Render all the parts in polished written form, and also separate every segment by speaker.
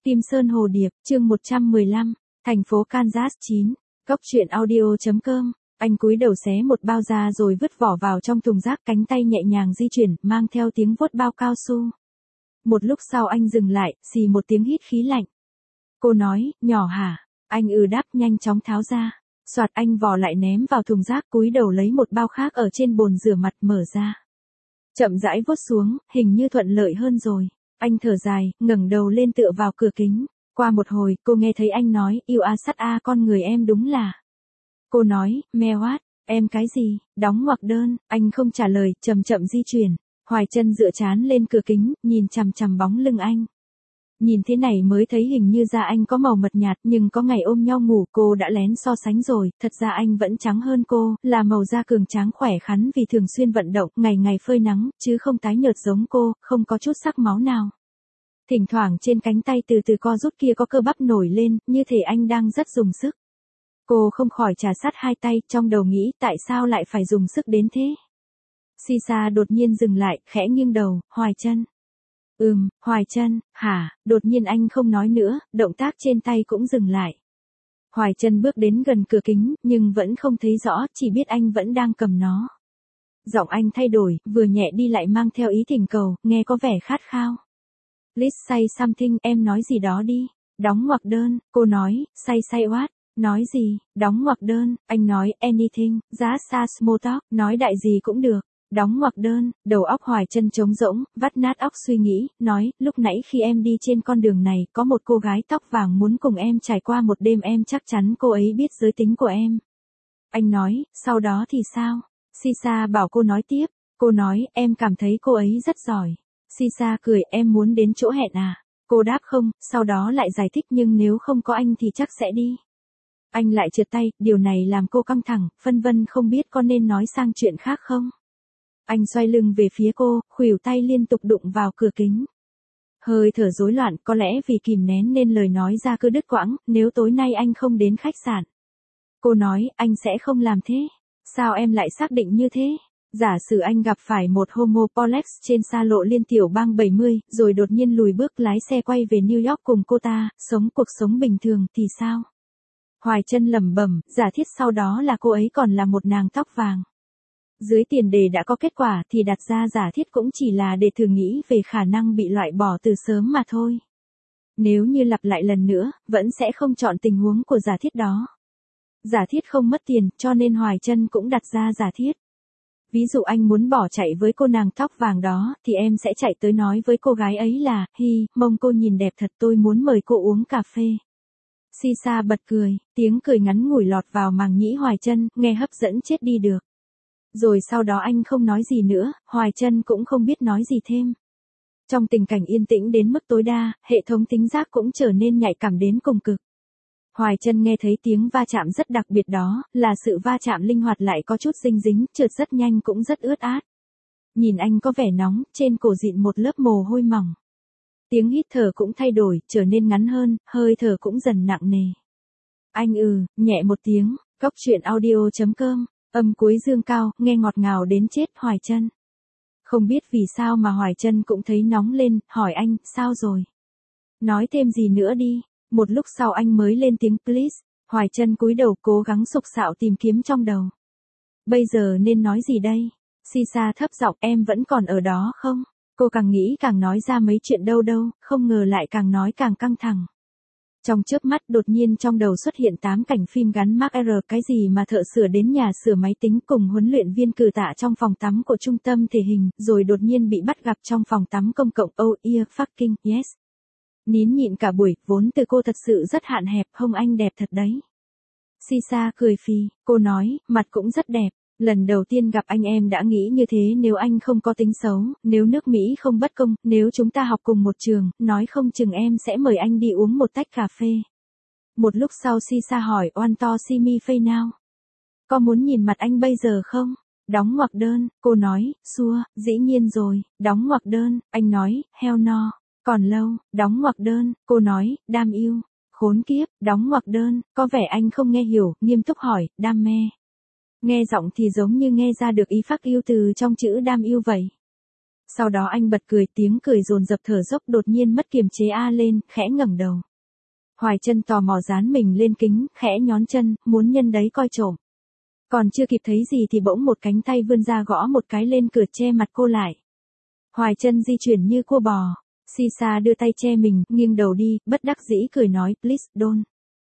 Speaker 1: Kim Sơn Hồ Điệp, chương 115, thành phố Kansas 9, Cốc truyện audio.com. Anh cúi đầu xé một bao da rồi vứt vỏ vào trong thùng rác, cánh tay nhẹ nhàng di chuyển, mang theo tiếng vuốt bao cao su. Một lúc sau anh dừng lại, xì một tiếng hít khí lạnh. Cô nói, nhỏ hả? Anh đáp, nhanh chóng tháo ra. Soạt, anh vò lại ném vào thùng rác, cúi đầu lấy một bao khác ở trên bồn rửa mặt, mở ra. Chậm rãi vuốt xuống, hình như thuận lợi hơn rồi. Anh thở dài, ngẩng đầu lên tựa vào cửa kính. Qua một hồi, cô nghe thấy anh nói, yêu a sắt a, con người em đúng là. Cô nói, me what, em cái gì, đóng ngoặc đơn. Anh không trả lời, chậm chậm di chuyển. Hoài Chân dựa trán lên cửa kính, nhìn chằm chằm bóng lưng anh. Nhìn thế này mới thấy hình như da anh có màu mật nhạt, nhưng có ngày ôm nhau ngủ cô đã lén so sánh rồi, thật ra anh vẫn trắng hơn cô, là màu da cường tráng khỏe khoắn vì thường xuyên vận động, ngày ngày phơi nắng, chứ không tái nhợt giống cô, không có chút sắc máu nào. Thỉnh thoảng trên cánh tay từ từ co rút kia có cơ bắp nổi lên, như thể anh đang rất dùng sức. Cô không khỏi trà sát hai tay, trong đầu nghĩ tại sao lại phải dùng sức đến thế. Sisa đột nhiên dừng lại, khẽ nghiêng đầu, Hoài Chân. Hoài Chân, hả? Đột nhiên anh không nói nữa, động tác trên tay cũng dừng lại. Hoài Chân bước đến gần cửa kính, nhưng vẫn không thấy rõ, chỉ biết anh vẫn đang cầm nó. Giọng anh thay đổi, vừa nhẹ đi lại mang theo ý thỉnh cầu, nghe có vẻ khát khao. Please say something, em nói gì đó đi. Đóng ngoặc đơn, cô nói, say what? Nói gì? Đóng ngoặc đơn, anh nói, anything, just a small talk, nói đại gì cũng được. Đóng ngoặc đơn, đầu óc Hoài Chân trống rỗng, vắt nát óc suy nghĩ, nói, lúc nãy khi em đi trên con đường này, có một cô gái tóc vàng muốn cùng em trải qua một đêm, em chắc chắn cô ấy biết giới tính của em. Anh nói, sau đó thì sao? Sisa bảo cô nói tiếp, cô nói, em cảm thấy cô ấy rất giỏi. Sisa cười, em muốn đến chỗ hẹn à? Cô đáp không, sau đó lại giải thích, nhưng nếu không có anh thì chắc sẽ đi. Anh lại trượt tay, điều này làm cô căng thẳng, phân vân không biết có nên nói sang chuyện khác không. Anh xoay lưng về phía cô, khuỷu tay liên tục đụng vào cửa kính. Hơi thở rối loạn, có lẽ vì kìm nén nên lời nói ra cứ đứt quãng, nếu tối nay anh không đến khách sạn. Cô nói, anh sẽ không làm thế. Sao em lại xác định như thế? Giả sử anh gặp phải một homopolex trên xa lộ liên tiểu bang 70, rồi đột nhiên lùi bước lái xe quay về New York cùng cô ta, sống cuộc sống bình thường thì sao? Hoài Chân lẩm bẩm, giả thiết sau đó là cô ấy còn là một nàng tóc vàng. Dưới tiền đề đã có kết quả thì đặt ra giả thiết cũng chỉ là để thử nghĩ về khả năng bị loại bỏ từ sớm mà thôi. Nếu như lặp lại lần nữa, vẫn sẽ không chọn tình huống của giả thiết đó. Giả thiết không mất tiền, cho nên Hoài Chân cũng đặt ra giả thiết. Ví dụ anh muốn bỏ chạy với cô nàng tóc vàng đó, thì em sẽ chạy tới nói với cô gái ấy là, mông cô nhìn đẹp thật, tôi muốn mời cô uống cà phê. Sisa bật cười, tiếng cười ngắn ngủi lọt vào màng nhĩ Hoài Chân, nghe hấp dẫn chết đi được. Rồi sau đó anh không nói gì nữa, Hoài Chân cũng không biết nói gì thêm. Trong tình cảnh yên tĩnh đến mức tối đa, hệ thống tính giác cũng trở nên nhạy cảm đến cùng cực. Hoài Chân nghe thấy tiếng va chạm rất đặc biệt đó, là sự va chạm linh hoạt lại có chút dinh dính, trượt rất nhanh cũng rất ướt át. Nhìn anh có vẻ nóng, trên cổ dịn một lớp mồ hôi mỏng. Tiếng hít thở cũng thay đổi, trở nên ngắn hơn, hơi thở cũng dần nặng nề. Anh nhẹ một tiếng, Cốc truyện audio.com, âm cuối dương cao, nghe ngọt ngào đến chết. Hoài Chân. Không biết vì sao mà Hoài Chân cũng thấy nóng lên, hỏi anh, sao rồi? Nói thêm gì nữa đi. Một lúc sau anh mới lên tiếng please. Hoài Chân cúi đầu cố gắng sục sạo tìm kiếm trong đầu. Bây giờ nên nói gì đây? Sisa thấp giọng, em vẫn còn ở đó không? Cô càng nghĩ càng nói ra mấy chuyện đâu, không ngờ lại càng nói càng căng thẳng. Trong chớp mắt đột nhiên trong đầu xuất hiện 8 cảnh phim gắn Mark R, cái gì mà thợ sửa đến nhà sửa máy tính cùng huấn luyện viên cử tạ trong phòng tắm của trung tâm thể hình, rồi đột nhiên bị bắt gặp trong phòng tắm công cộng. Oh yeah, fucking yes. Nín nhịn cả buổi, vốn từ cô thật sự rất hạn hẹp, hông anh đẹp thật đấy. Sisa cười phì, cô nói, mặt cũng rất đẹp. Lần đầu tiên gặp anh em đã nghĩ như thế, nếu anh không có tính xấu, nếu nước Mỹ không bất công, nếu chúng ta học cùng một trường, nói không chừng em sẽ mời anh đi uống một tách cà phê. Một lúc sau Sisa hỏi, want to see me face now? Có muốn nhìn mặt anh bây giờ không? Đóng ngoặc đơn, cô nói, sure, dĩ nhiên rồi. Đóng ngoặc đơn, anh nói, hell no. Còn lâu. Đóng ngoặc đơn, cô nói, damn you. Khốn kiếp. Đóng ngoặc đơn, có vẻ anh không nghe hiểu, nghiêm túc hỏi, damn me. Nghe giọng thì giống như nghe ra được ý phác yêu từ trong chữ damn you vậy. Sau đó anh bật cười, tiếng cười dồn dập thở dốc đột nhiên mất kiềm chế lên, khẽ ngẩng đầu. Hoài Chân tò mò dán mình lên kính, khẽ nhón chân, muốn nhân đấy coi trộm. Còn chưa kịp thấy gì thì bỗng một cánh tay vươn ra gõ một cái lên cửa che mặt cô lại. Hoài Chân di chuyển như cua bò. Sisa đưa tay che mình, nghiêng đầu đi, bất đắc dĩ cười nói, please don't.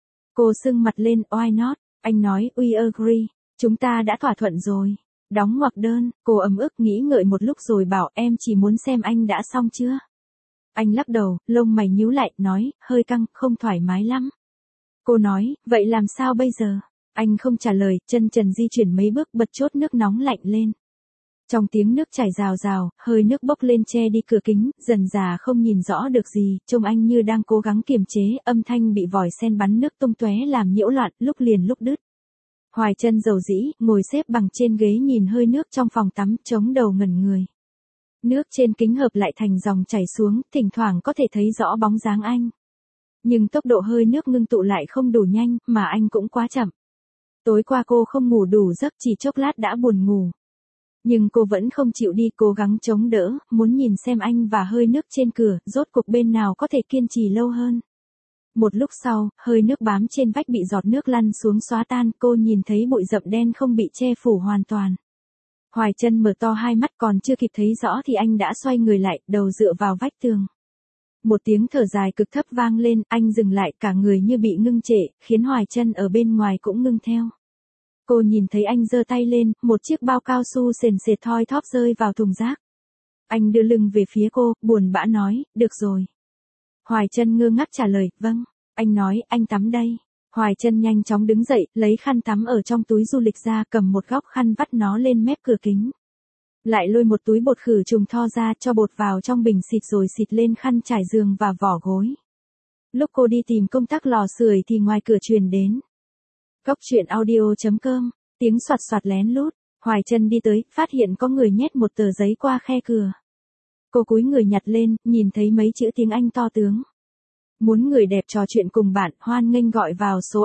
Speaker 1: Cô sưng mặt lên, why not? Anh nói, we agree. Chúng ta đã thỏa thuận rồi. Đóng ngoặc đơn, cô ấm ức nghĩ ngợi một lúc rồi bảo em chỉ muốn xem anh đã xong chưa. Anh lắc đầu, lông mày nhíu lại, nói, hơi căng, không thoải mái lắm. Cô nói, vậy làm sao bây giờ? Anh không trả lời, chân trần di chuyển mấy bước bật chốt nước nóng lạnh lên. Trong tiếng nước chảy rào rào, hơi nước bốc lên che đi cửa kính, dần dà không nhìn rõ được gì, trông anh như đang cố gắng kiềm chế, âm thanh bị vòi sen bắn nước tung tóe làm nhiễu loạn, lúc liền lúc đứt. Hoài Chân dầu dĩ, ngồi xếp bằng trên ghế nhìn hơi nước trong phòng tắm, chống đầu ngẩn người. Nước trên kính hợp lại thành dòng chảy xuống, thỉnh thoảng có thể thấy rõ bóng dáng anh. Nhưng tốc độ hơi nước ngưng tụ lại không đủ nhanh, mà anh cũng quá chậm. Tối qua cô không ngủ đủ giấc, chỉ chốc lát đã buồn ngủ. Nhưng cô vẫn không chịu đi, cố gắng chống đỡ, muốn nhìn xem anh và hơi nước trên cửa, rốt cuộc bên nào có thể kiên trì lâu hơn. Một lúc sau, hơi nước bám trên vách bị giọt nước lăn xuống xóa tan, cô nhìn thấy bụi rậm đen không bị che phủ hoàn toàn. Hoài Chân mở to hai mắt, còn chưa kịp thấy rõ thì anh đã xoay người lại, đầu dựa vào vách tường. Một tiếng thở dài cực thấp vang lên, anh dừng lại, cả người như bị ngưng trệ, khiến Hoài Chân ở bên ngoài cũng ngưng theo. Cô nhìn thấy anh giơ tay lên, một chiếc bao cao su sền sệt thoi thóp rơi vào thùng rác. Anh đưa lưng về phía cô, buồn bã nói, được rồi. Hoài Chân ngơ ngác trả lời, vâng. Anh nói, anh tắm đây. Hoài Chân nhanh chóng đứng dậy, lấy khăn tắm ở trong túi du lịch ra, cầm một góc khăn vắt nó lên mép cửa kính. Lại lôi một túi bột khử trùng tho ra, cho bột vào trong bình xịt rồi xịt lên khăn trải giường và vỏ gối. Lúc cô đi tìm công tắc lò sưởi thì ngoài cửa truyền đến. Góc truyện audio.com, tiếng soạt soạt lén lút. Hoài Chân đi tới, phát hiện có người nhét một tờ giấy qua khe cửa. Cô cúi người nhặt lên, nhìn thấy mấy chữ tiếng Anh to tướng. Muốn người đẹp trò chuyện cùng bạn, hoan nghênh gọi vào số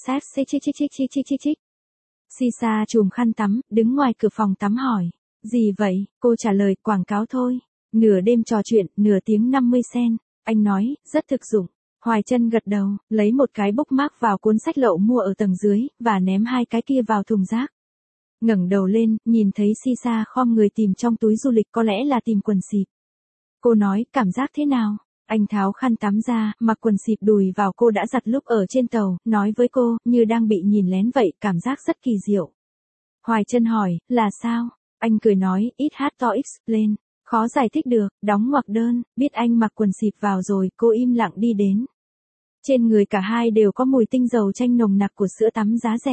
Speaker 1: XXX. Sisa chùm khăn tắm, đứng ngoài cửa phòng tắm hỏi. Gì vậy? Cô trả lời, quảng cáo thôi. Nửa đêm trò chuyện, nửa tiếng 50 cent. Anh nói, rất thực dụng. Hoài Chân gật đầu, lấy một cái bookmark vào cuốn sách lậu mua ở tầng dưới, và ném hai cái kia vào thùng rác. Ngẩng đầu lên, nhìn thấy Sisa khom người tìm trong túi du lịch, có lẽ là tìm quần xịp. Cô nói, cảm giác thế nào? Anh tháo khăn tắm ra, mặc quần xịp đùi vào cô đã giặt lúc ở trên tàu, nói với cô, như đang bị nhìn lén vậy, cảm giác rất kỳ diệu. Hoài Chân hỏi, là sao? Anh cười nói, it hard to explain. Khó giải thích được, đóng ngoặc đơn, biết anh mặc quần xịp vào rồi, cô im lặng đi đến. Trên người cả hai đều có mùi tinh dầu chanh nồng nặc của sữa tắm giá rẻ.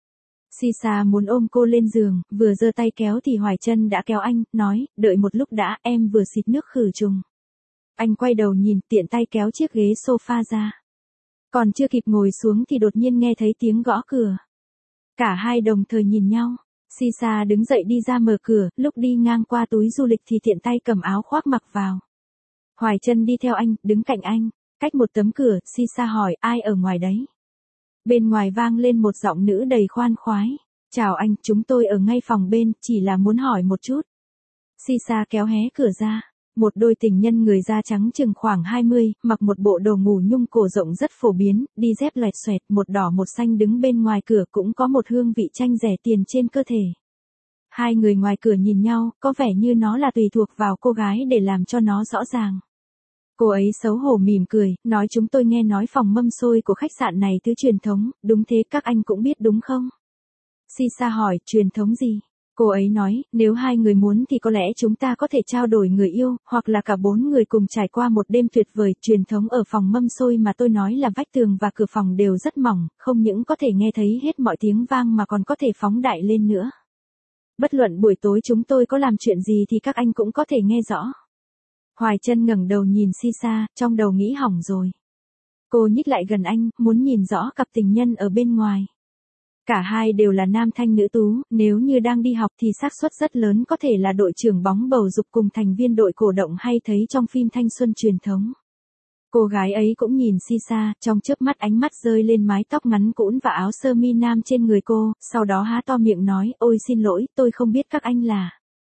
Speaker 1: Sisa muốn ôm cô lên giường, vừa giơ tay kéo thì Hoài Chân đã kéo anh, nói, đợi một lúc đã, em vừa xịt nước khử trùng. Anh quay đầu nhìn, tiện tay kéo chiếc ghế sofa ra. Còn chưa kịp ngồi xuống thì đột nhiên nghe thấy tiếng gõ cửa. Cả hai đồng thời nhìn nhau. Sisa đứng dậy đi ra mở cửa, lúc đi ngang qua túi du lịch thì tiện tay cầm áo khoác mặc vào. Hoài Chân đi theo anh, đứng cạnh anh. Cách một tấm cửa, Sisa hỏi, ai ở ngoài đấy? Bên ngoài vang lên một giọng nữ đầy khoan khoái. Chào anh, chúng tôi ở ngay phòng bên, chỉ là muốn hỏi một chút. Sisa kéo hé cửa ra. Một đôi tình nhân người da trắng chừng khoảng 20, mặc một bộ đồ ngủ nhung cổ rộng rất phổ biến, đi dép loẹt xoẹt, một đỏ một xanh đứng bên ngoài cửa, cũng có một hương vị chanh rẻ tiền trên cơ thể. Hai người ngoài cửa nhìn nhau, có vẻ như nó là tùy thuộc vào cô gái để làm cho nó rõ ràng. Cô ấy xấu hổ mỉm cười, nói chúng tôi nghe nói phòng mâm xôi của khách sạn này thứ truyền thống, đúng thế, các anh cũng biết đúng không? Sisa hỏi, truyền thống gì? Cô ấy nói, nếu hai người muốn thì có lẽ chúng ta có thể trao đổi người yêu, hoặc là cả bốn người cùng trải qua một đêm tuyệt vời. Truyền thống ở phòng mâm xôi mà tôi nói là vách tường và cửa phòng đều rất mỏng, không những có thể nghe thấy hết mọi tiếng vang mà còn có thể phóng đại lên nữa. Bất luận buổi tối chúng tôi có làm chuyện gì thì các anh cũng có thể nghe rõ. Hoài Chân ngẩng đầu nhìn Sisa, trong đầu nghĩ hỏng rồi. Cô nhích lại gần anh, muốn nhìn rõ cặp tình nhân ở bên ngoài. Cả hai đều là nam thanh nữ tú, nếu như đang đi học thì xác suất rất lớn có thể là đội trưởng bóng bầu dục cùng thành viên đội cổ động hay thấy trong phim thanh xuân truyền thống. Cô gái ấy cũng nhìn Sisa, trong chớp mắt ánh mắt rơi lên mái tóc ngắn cũn và áo sơ mi nam trên người cô, sau đó há to miệng nói, ôi xin lỗi, tôi không biết các anh là.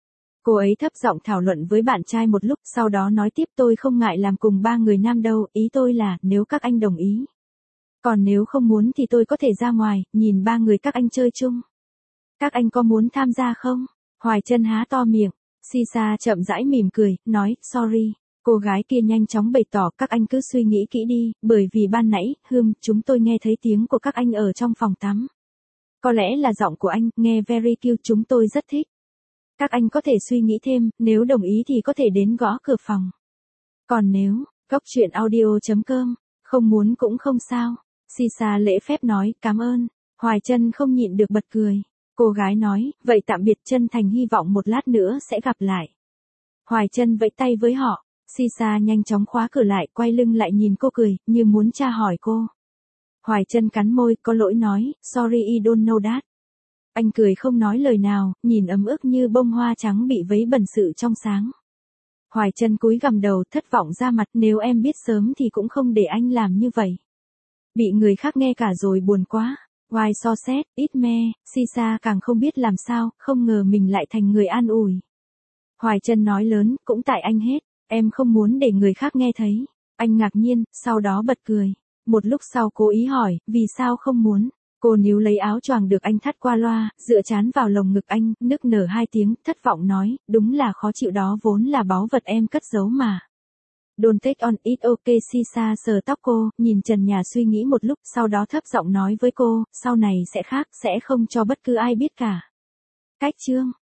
Speaker 1: Cô ấy thấp giọng thảo luận với bạn trai một lúc, sau đó nói tiếp tôi không ngại làm cùng 3 người nam đâu, ý tôi là nếu các anh đồng ý. Còn nếu không muốn thì tôi có thể ra ngoài, nhìn 3 người các anh chơi chung. Các anh có muốn tham gia không? Hoài Chân há to miệng. Sisa chậm rãi mỉm cười, nói, sorry. Cô gái kia nhanh chóng bày tỏ, các anh cứ suy nghĩ kỹ đi, bởi vì ban nãy, chúng tôi nghe thấy tiếng của các anh ở trong phòng tắm. Có lẽ là giọng của anh, nghe very cute, chúng tôi rất thích. Các anh có thể suy nghĩ thêm, nếu đồng ý thì có thể đến gõ cửa phòng. Còn nếu, Góc Chuyện Audio.com, không muốn cũng không sao. Sisa lễ phép nói, cảm ơn. Hoài Chân không nhịn được bật cười. Cô gái nói, vậy tạm biệt, chân thành hy vọng một lát nữa sẽ gặp lại. Hoài Chân vẫy tay với họ. Sisa nhanh chóng khóa cửa lại, quay lưng lại nhìn cô cười, như muốn tra hỏi cô. Hoài Chân cắn môi, có lỗi nói, sorry I don't know that. Anh cười không nói lời nào, nhìn ấm ức như bông hoa trắng bị vấy bẩn sự trong sáng. Hoài Chân cúi gằm đầu, thất vọng ra mặt, nếu em biết sớm thì cũng không để anh làm như vậy. Bị người khác nghe cả rồi buồn quá. Why so sad, ít me, Sisa càng không biết làm sao, không ngờ mình lại thành người an ủi. Hoài Chân nói lớn, cũng tại anh hết, em không muốn để người khác nghe thấy. Anh ngạc nhiên, sau đó bật cười. Một lúc sau cố ý hỏi, vì sao không muốn? Cô níu lấy áo choàng được anh thắt qua loa, dựa trán vào lồng ngực anh, nức nở 2 tiếng, thất vọng nói, đúng là khó chịu, đó vốn là báu vật em cất giấu mà. Don't take on it, okay. Sisa sờ tóc cô, nhìn trần nhà suy nghĩ một lúc, sau đó thấp giọng nói với cô, sau này sẽ khác, sẽ không cho bất cứ ai biết cả. Cách chương